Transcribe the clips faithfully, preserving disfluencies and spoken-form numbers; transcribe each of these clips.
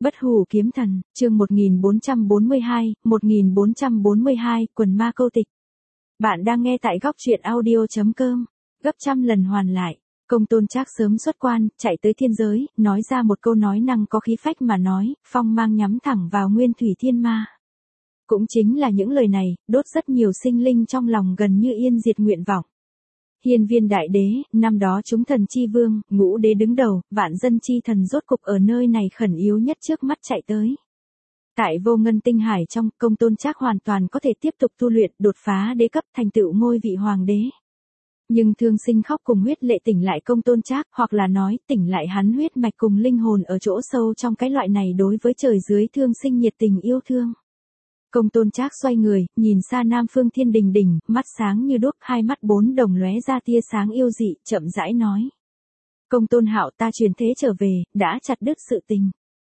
Bất hủ kiếm thần, chương một nghìn bốn trăm bốn mươi hai, một nghìn bốn trăm bốn mươi hai, quần ma câu tịch. Bạn đang nghe tại góc truyện audio chấm com, gấp trăm lần hoàn lại. Công Tôn Trác sớm xuất quan, chạy tới thiên giới, nói ra một câu nói năng có khí phách mà nói, phong mang nhắm thẳng vào nguyên thủy thiên ma. Cũng chính là những lời này, đốt rất nhiều sinh linh trong lòng gần như yên diệt nguyện vọng. Hiên Viên Đại Đế, năm đó chúng thần chi vương, ngũ đế đứng đầu, vạn dân chi thần rốt cục ở nơi này khẩn yếu nhất trước mắt chạy tới. Tại vô ngân tinh hải trong, Công Tôn Trác hoàn toàn có thể tiếp tục tu luyện, đột phá đế cấp thành tựu ngôi vị hoàng đế. Nhưng thương sinh khóc cùng huyết lệ tỉnh lại Công Tôn Trác, hoặc là nói, tỉnh lại hắn huyết mạch cùng linh hồn ở chỗ sâu trong cái loại này đối với trời dưới thương sinh nhiệt tình yêu thương. Công Tôn Trác xoay người, nhìn xa Nam Phương Thiên Đình đỉnh, mắt sáng như đuốc, hai mắt bốn đồng lóe ra tia sáng yêu dị, chậm rãi nói: Công Tôn Hạo, ta truyền thế trở về, đã chặt đứt sự tình.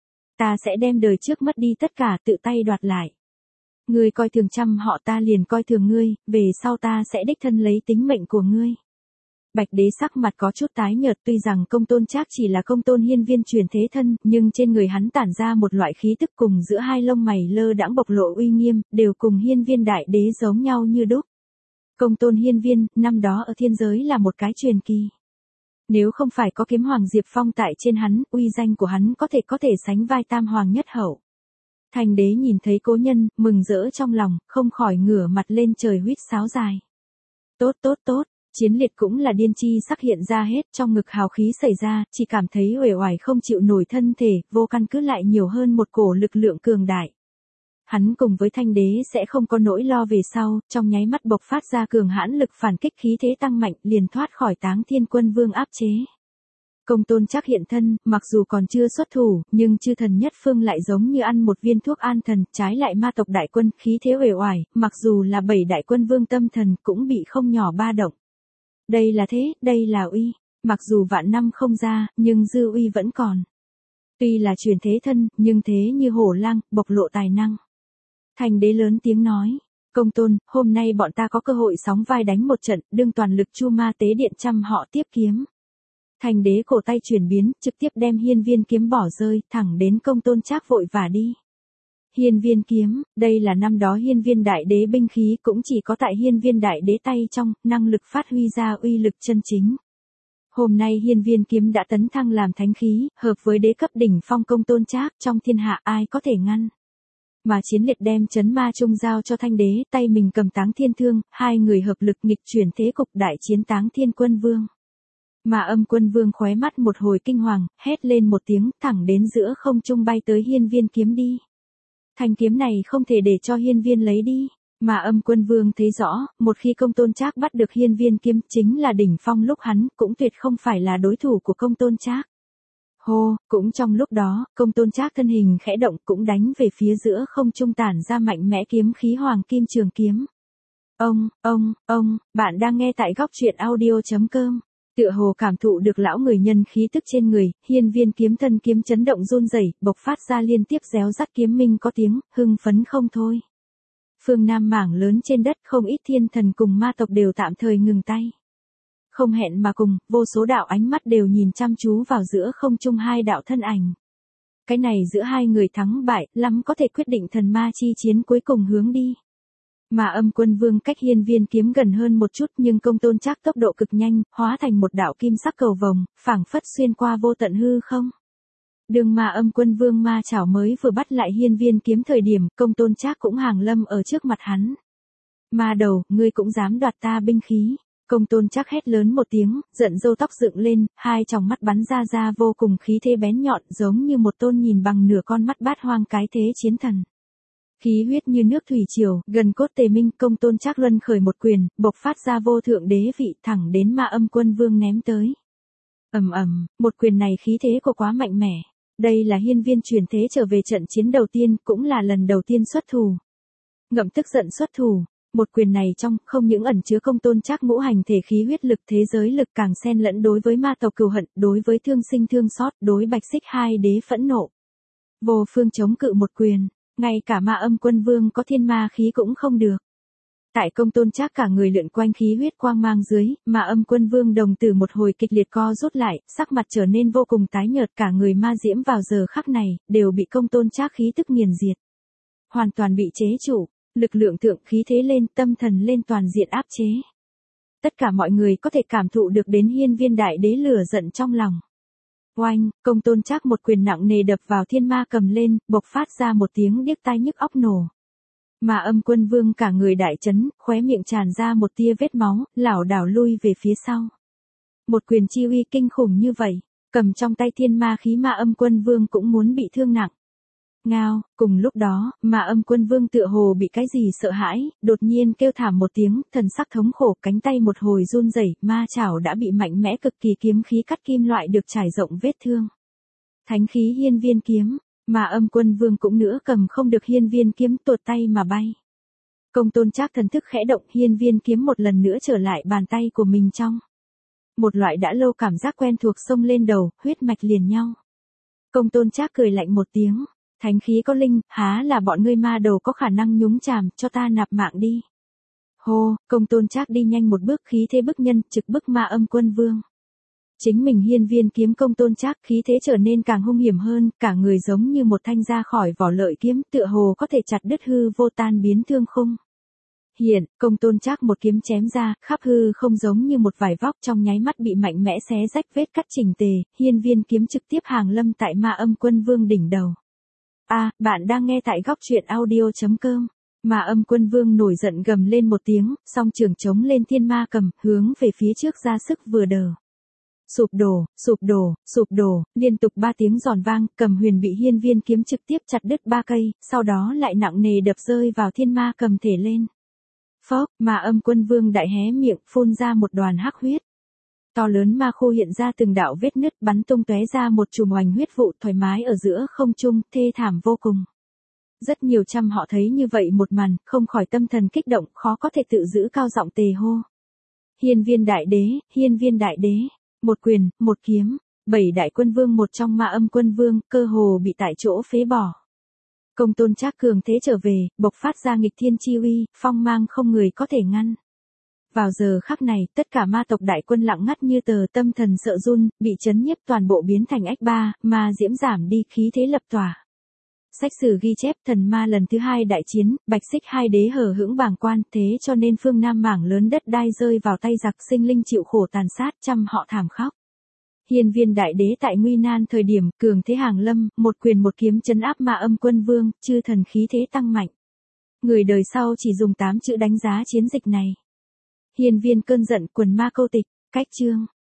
Ta sẽ đem đời trước mất đi tất cả tự tay đoạt lại. Ngươi coi thường trăm họ, ta liền coi thường ngươi, về sau ta sẽ đích thân lấy tính mệnh của ngươi. Bạch Đế sắc mặt có chút tái nhợt, tuy rằng Công Tôn Trác chỉ là Công Tôn Hiên Viên truyền thế thân, nhưng trên người hắn tản ra một loại khí tức cùng giữa hai lông mày lơ đãng bộc lộ uy nghiêm, đều cùng Hiên Viên Đại Đế giống nhau như đúc. Công Tôn Hiên Viên, năm đó ở thiên giới là một cái truyền kỳ. Nếu không phải có kiếm hoàng Diệp Phong tại trên hắn, uy danh của hắn có thể có thể sánh vai tam hoàng nhất hậu. Thành Đế nhìn thấy cố nhân, mừng rỡ trong lòng, không khỏi ngửa mặt lên trời huýt sáo dài. Tốt tốt tốt. Chiến liệt cũng là điên chi sắc hiện ra hết, trong ngực hào khí xảy ra, chỉ cảm thấy uể oải không chịu nổi thân thể, vô căn cứ lại nhiều hơn một cổ lực lượng cường đại. Hắn cùng với Thanh Đế sẽ không có nỗi lo về sau, trong nháy mắt bộc phát ra cường hãn lực phản kích, khí thế tăng mạnh, liền thoát khỏi Táng Thiên Quân Vương áp chế. Công Tôn Trác hiện thân, mặc dù còn chưa xuất thủ, nhưng chư thần nhất phương lại giống như ăn một viên thuốc an thần, trái lại ma tộc đại quân, khí thế uể oải, mặc dù là bảy đại quân vương tâm thần cũng bị không nhỏ ba động. Đây là thế, đây là uy, mặc dù vạn năm không ra, nhưng dư uy vẫn còn. Tuy là truyền thế thân, nhưng thế như hổ lang, bộc lộ tài năng. Thành Đế lớn tiếng nói: Công Tôn, hôm nay bọn ta có cơ hội sóng vai đánh một trận, đương toàn lực chu ma tế điện trăm họ tiếp kiếm. Thành Đế cổ tay chuyển biến, trực tiếp đem Hiên Viên kiếm bỏ rơi, thẳng đến Công Tôn Trác vội vã đi. Hiên Viên kiếm, đây là năm đó Hiên Viên Đại Đế binh khí, cũng chỉ có tại Hiên Viên Đại Đế tay trong, năng lực phát huy ra uy lực chân chính. Hôm nay Hiên Viên kiếm đã tấn thăng làm thánh khí, hợp với đế cấp đỉnh phong Công Tôn Trác, trong thiên hạ ai có thể ngăn. Mà Chiến Liệt đem chấn ma trung giao cho Thanh Đế, tay mình cầm Táng Thiên Thương, hai người hợp lực nghịch chuyển thế cục, đại chiến Táng Thiên Quân Vương. Mà Âm Quân Vương khóe mắt một hồi kinh hoàng, hét lên một tiếng, thẳng đến giữa không trung bay tới Hiên Viên kiếm đi. Thanh kiếm này không thể để cho Hiên Viên lấy đi, mà Âm Quân Vương thấy rõ, một khi Công Tôn Trác bắt được Hiên Viên kiếm, chính là đỉnh phong lúc hắn, cũng tuyệt không phải là đối thủ của Công Tôn Trác. Hô, cũng trong lúc đó, Công Tôn Trác thân hình khẽ động, cũng đánh về phía giữa không trung tản ra mạnh mẽ kiếm khí hoàng kim trường kiếm. Ông, ông, ông, bạn đang nghe tại góc truyện audio chấm com. Tựa hồ cảm thụ được lão người nhân khí tức trên người, Hiên Viên kiếm thân kiếm chấn động run rẩy, bộc phát ra liên tiếp réo rắt kiếm minh có tiếng, hưng phấn không thôi. Phương Nam mảng lớn trên đất, không ít thiên thần cùng ma tộc đều tạm thời ngừng tay. Không hẹn mà cùng, vô số đạo ánh mắt đều nhìn chăm chú vào giữa không trung hai đạo thân ảnh. Cái này giữa hai người thắng bại, lắm có thể quyết định thần ma chi chiến cuối cùng hướng đi. Mà Âm Quân Vương cách Hiên Viên kiếm gần hơn một chút, nhưng Công Tôn Trác tốc độ cực nhanh, hóa thành một đạo kim sắc cầu vồng, phảng phất xuyên qua vô tận hư không. Đường mà Âm Quân Vương ma chảo mới vừa bắt lại Hiên Viên kiếm thời điểm, Công Tôn Trác cũng hàng lâm ở trước mặt hắn. Ma đầu, ngươi cũng dám đoạt ta binh khí. Công Tôn Trác hét lớn một tiếng, giận râu tóc dựng lên, hai tròng mắt bắn ra ra vô cùng khí thế bén nhọn, giống như một tôn nhìn bằng nửa con mắt bát hoang cái thế chiến thần. Khí huyết như nước thủy triều, gần cốt tề minh. Công Tôn Trác luân khởi một quyền, bộc phát ra vô thượng đế vị, thẳng đến Ma Âm Quân Vương ném tới. Ầm ầm, một quyền này khí thế của quá mạnh mẽ. Đây là Hiên Viên truyền thế trở về trận chiến đầu tiên, cũng là lần đầu tiên xuất thủ. Ngậm tức giận xuất thủ, một quyền này trong, không những ẩn chứa Công Tôn Trác ngũ hành thể khí huyết lực, thế giới lực, càng xen lẫn đối với ma tộc cừu hận, đối với thương sinh thương xót, đối Bạch Xích hai đế phẫn nộ. Vô phương chống cự một quyền. Ngay cả Ma Âm Quân Vương có thiên ma khí cũng không được. Tại Công Tôn Trác cả người lượn quanh khí huyết quang mang dưới, mà Âm Quân Vương đồng tử một hồi kịch liệt co rút lại, sắc mặt trở nên vô cùng tái nhợt, cả người ma diễm vào giờ khắc này, đều bị Công Tôn Trác khí tức nghiền diệt. Hoàn toàn bị chế trụ, lực lượng thượng khí thế lên, tâm thần lên toàn diện áp chế. Tất cả mọi người có thể cảm thụ được đến hiên viên đại đế lửa giận trong lòng. Oanh, Công Tôn Trác một quyền nặng nề đập vào thiên ma cầm lên, bộc phát ra một tiếng điếc tai nhức óc nổ. Mà Âm Quân Vương cả người đại chấn, khóe miệng tràn ra một tia vết máu, lảo đảo lui về phía sau. Một quyền chi uy kinh khủng như vậy, cầm trong tay thiên ma khí mà Âm Quân Vương cũng muốn bị thương nặng. Ngao, cùng lúc đó, mà Âm Quân Vương tựa hồ bị cái gì sợ hãi, đột nhiên kêu thảm một tiếng, thần sắc thống khổ, cánh tay một hồi run rẩy, ma chảo đã bị mạnh mẽ cực kỳ kiếm khí cắt kim loại được trải rộng vết thương. Thánh khí hiên viên kiếm, mà Âm Quân Vương cũng nữa cầm không được hiên viên kiếm, tuột tay mà bay. Công Tôn Trác thần thức khẽ động, hiên viên kiếm một lần nữa trở lại bàn tay của mình trong. Một loại đã lâu cảm giác quen thuộc xông lên đầu, huyết mạch liền nhau. Công Tôn Trác cười lạnh một tiếng. Thánh khí có linh, há là bọn ngươi ma đầu có khả năng nhúng chàm, cho ta nạp mạng đi. Hô, Công Tôn Trác đi nhanh một bước, khí thế bức nhân, trực bức ma Âm Quân Vương. Chính mình hiên viên kiếm Công Tôn Trác khí thế trở nên càng hung hiểm hơn, cả người giống như một thanh ra khỏi vỏ lợi kiếm, tựa hồ có thể chặt đứt hư vô, tan biến thương khung. Hiện, Công Tôn Trác một kiếm chém ra, khắp hư không giống như một vải vóc, trong nháy mắt bị mạnh mẽ xé rách, vết cắt chỉnh tề, hiên viên kiếm trực tiếp hàng lâm tại ma Âm Quân Vương đỉnh đầu. A, à, bạn đang nghe tại góc truyện audio chấm com. Mà Âm Quân Vương nổi giận gầm lên một tiếng, song trường chống lên thiên ma cầm, hướng về phía trước ra sức vừa đờ. Sụp đổ, sụp đổ, sụp đổ, liên tục ba tiếng giòn vang, cầm huyền bị hiên viên kiếm trực tiếp chặt đứt ba cây, sau đó lại nặng nề đập rơi vào thiên ma cầm thể lên. Phốc, mà Âm Quân Vương đại hé miệng, phun ra một đoàn hắc huyết. To lớn ma khô hiện ra từng đạo vết nứt, bắn tung tóe ra một chùm oanh huyết vụ thoải mái ở giữa không trung, thê thảm vô cùng. Rất nhiều trăm họ thấy như vậy một màn, không khỏi tâm thần kích động, khó có thể tự giữ cao giọng tề hô. Hiên viên đại đế, hiên viên đại đế, một quyền, một kiếm, bảy đại quân vương một trong ma Âm Quân Vương, cơ hồ bị tại chỗ phế bỏ. Công Tôn Trác cường thế trở về, bộc phát ra nghịch thiên chi uy, phong mang không người có thể ngăn. Vào giờ khắc này, tất cả ma tộc đại quân lặng ngắt như tờ, tâm thần sợ run, bị chấn nhiếp toàn bộ biến thành ách ba, ma diễm giảm đi, khí thế lập tỏa. Sách sử ghi chép thần ma lần thứ hai đại chiến, bạch xích hai đế hờ hững bàng quan, thế cho nên phương Nam mảng lớn đất đai rơi vào tay giặc, sinh linh chịu khổ tàn sát, trăm họ thảm khóc. Hiên viên đại đế tại nguy nan thời điểm, cường thế hàng lâm, một quyền một kiếm trấn áp ma Âm Quân Vương, chư thần khí thế tăng mạnh. Người đời sau chỉ dùng tám chữ đánh giá chiến dịch này. Hiên viên cơn giận, quần ma câu tịch, cách chương.